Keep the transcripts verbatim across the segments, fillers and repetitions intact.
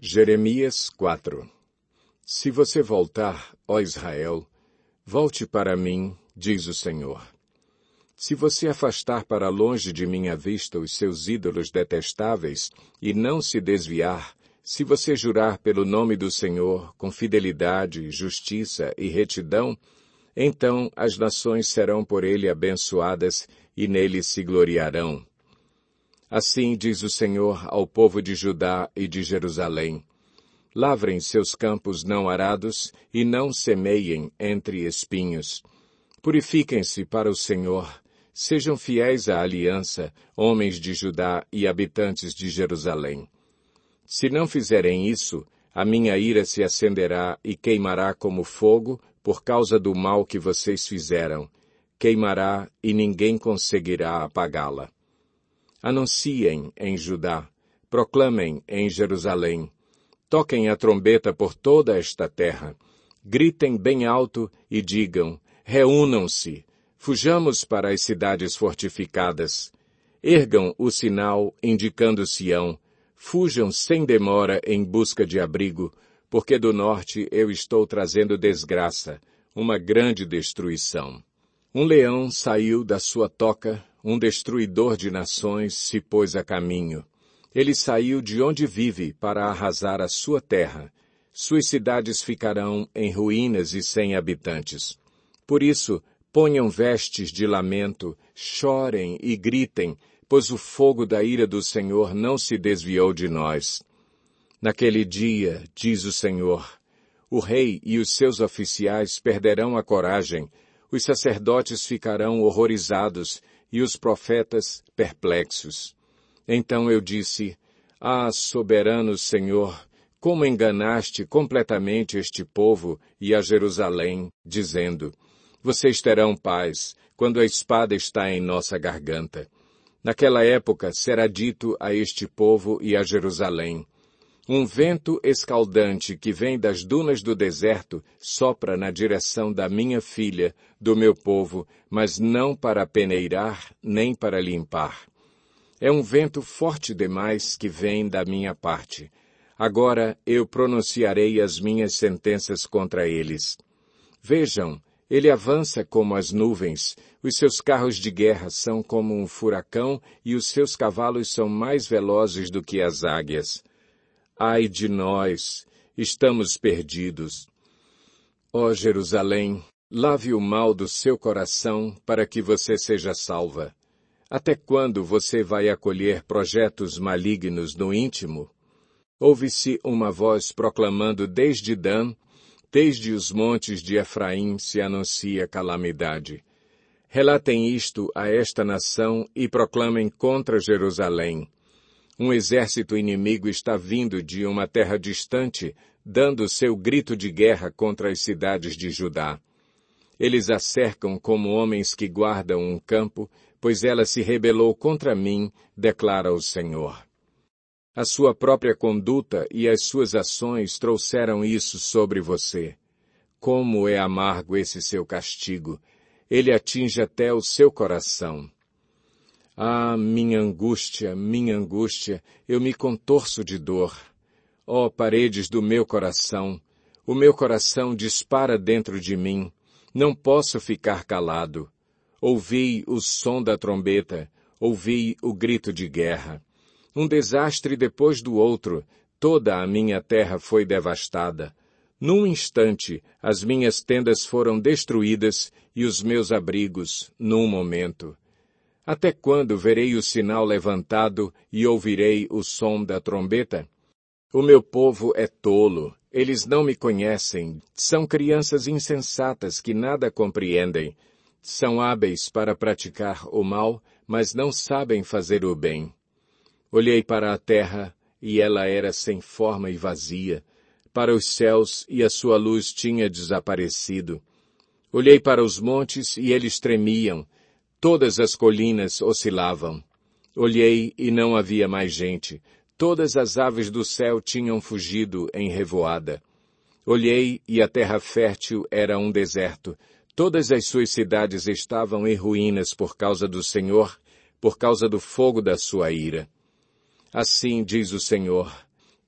Jeremias quatro. Se você voltar, ó Israel, volte para mim, diz o Senhor. Se você afastar para longe de minha vista os seus ídolos detestáveis e não se desviar, se você jurar pelo nome do Senhor com fidelidade, justiça e retidão, então as nações serão por ele abençoadas e nele se gloriarão. Assim diz o Senhor ao povo de Judá e de Jerusalém: lavrem seus campos não arados e não semeiem entre espinhos. Purifiquem-se para o Senhor, sejam fiéis à aliança, homens de Judá e habitantes de Jerusalém. Se não fizerem isso, a minha ira se acenderá e queimará como fogo por causa do mal que vocês fizeram. Queimará e ninguém conseguirá apagá-la. Anunciem em Judá, proclamem em Jerusalém, toquem a trombeta por toda esta terra, gritem bem alto e digam, reúnam-se, fujamos para as cidades fortificadas, ergam o sinal indicando Sião, fujam sem demora em busca de abrigo, porque do norte eu estou trazendo desgraça, uma grande destruição. Um leão saiu da sua toca, um destruidor de nações se pôs a caminho. Ele saiu de onde vive para arrasar a sua terra. Suas cidades ficarão em ruínas e sem habitantes. Por isso, ponham vestes de lamento, chorem e gritem, pois o fogo da ira do Senhor não se desviou de nós. Naquele dia, diz o Senhor, o rei e os seus oficiais perderão a coragem, os sacerdotes ficarão horrorizados e os profetas perplexos. Então eu disse, ah, soberano Senhor, como enganaste completamente este povo e a Jerusalém, dizendo, vocês terão paz quando a espada está em nossa garganta. Naquela época será dito a este povo e a Jerusalém, um vento escaldante que vem das dunas do deserto sopra na direção da minha filha, do meu povo, mas não para peneirar nem para limpar. É um vento forte demais que vem da minha parte. Agora eu pronunciarei as minhas sentenças contra eles. Vejam, ele avança como as nuvens, os seus carros de guerra são como um furacão e os seus cavalos são mais velozes do que as águias. Ai de nós, estamos perdidos. Ó Jerusalém, lave o mal do seu coração para que você seja salva. Até quando você vai acolher projetos malignos no íntimo? Ouve-se uma voz proclamando desde Dan, desde os montes de Efraim se anuncia calamidade. Relatem isto a esta nação e proclamem contra Jerusalém. Um exército inimigo está vindo de uma terra distante, dando seu grito de guerra contra as cidades de Judá. Eles a cercam como homens que guardam um campo, pois ela se rebelou contra mim, declara o Senhor. A sua própria conduta e as suas ações trouxeram isso sobre você. Como é amargo esse seu castigo! Ele atinge até o seu coração. Ah, minha angústia, minha angústia, eu me contorço de dor. Ó paredes do meu coração, o meu coração dispara dentro de mim. Não posso ficar calado. Ouvi o som da trombeta, ouvi o grito de guerra. Um desastre depois do outro, toda a minha terra foi devastada. Num instante, as minhas tendas foram destruídas e os meus abrigos, num momento. Até quando verei o sinal levantado e ouvirei o som da trombeta? O meu povo é tolo, eles não me conhecem, são crianças insensatas que nada compreendem. São hábeis para praticar o mal, mas não sabem fazer o bem. Olhei para a terra, e ela era sem forma e vazia, para os céus, e a sua luz tinha desaparecido. Olhei para os montes, e eles tremiam, todas as colinas oscilavam. Olhei, e não havia mais gente, todas as aves do céu tinham fugido em revoada. Olhei, e a terra fértil era um deserto, todas as suas cidades estavam em ruínas por causa do Senhor, por causa do fogo da sua ira. Assim diz o Senhor,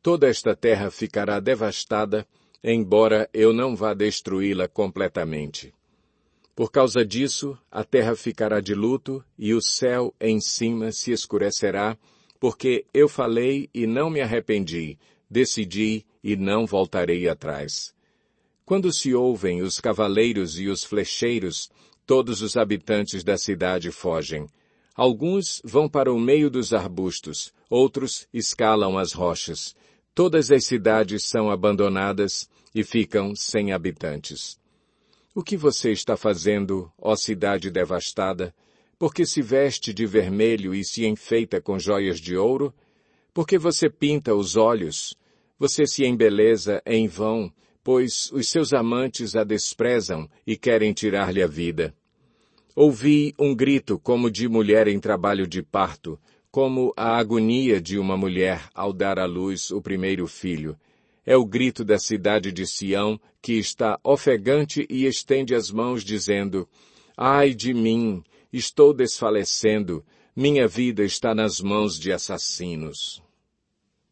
toda esta terra ficará devastada, embora eu não vá destruí-la completamente. Por causa disso, a terra ficará de luto e o céu em cima se escurecerá, porque eu falei e não me arrependi, decidi e não voltarei atrás. Quando se ouvem os cavaleiros e os flecheiros, todos os habitantes da cidade fogem. Alguns vão para o meio dos arbustos, outros escalam as rochas. Todas as cidades são abandonadas e ficam sem habitantes. O que você está fazendo, ó cidade devastada? Porque se veste de vermelho e se enfeita com joias de ouro? Porque você pinta os olhos? Você se embeleza em vão, pois os seus amantes a desprezam e querem tirar-lhe a vida. Ouvi um grito como de mulher em trabalho de parto, como a agonia de uma mulher ao dar à luz o primeiro filho. É o grito da cidade de Sião, que está ofegante e estende as mãos, dizendo: Ai de mim, estou desfalecendo, minha vida está nas mãos de assassinos.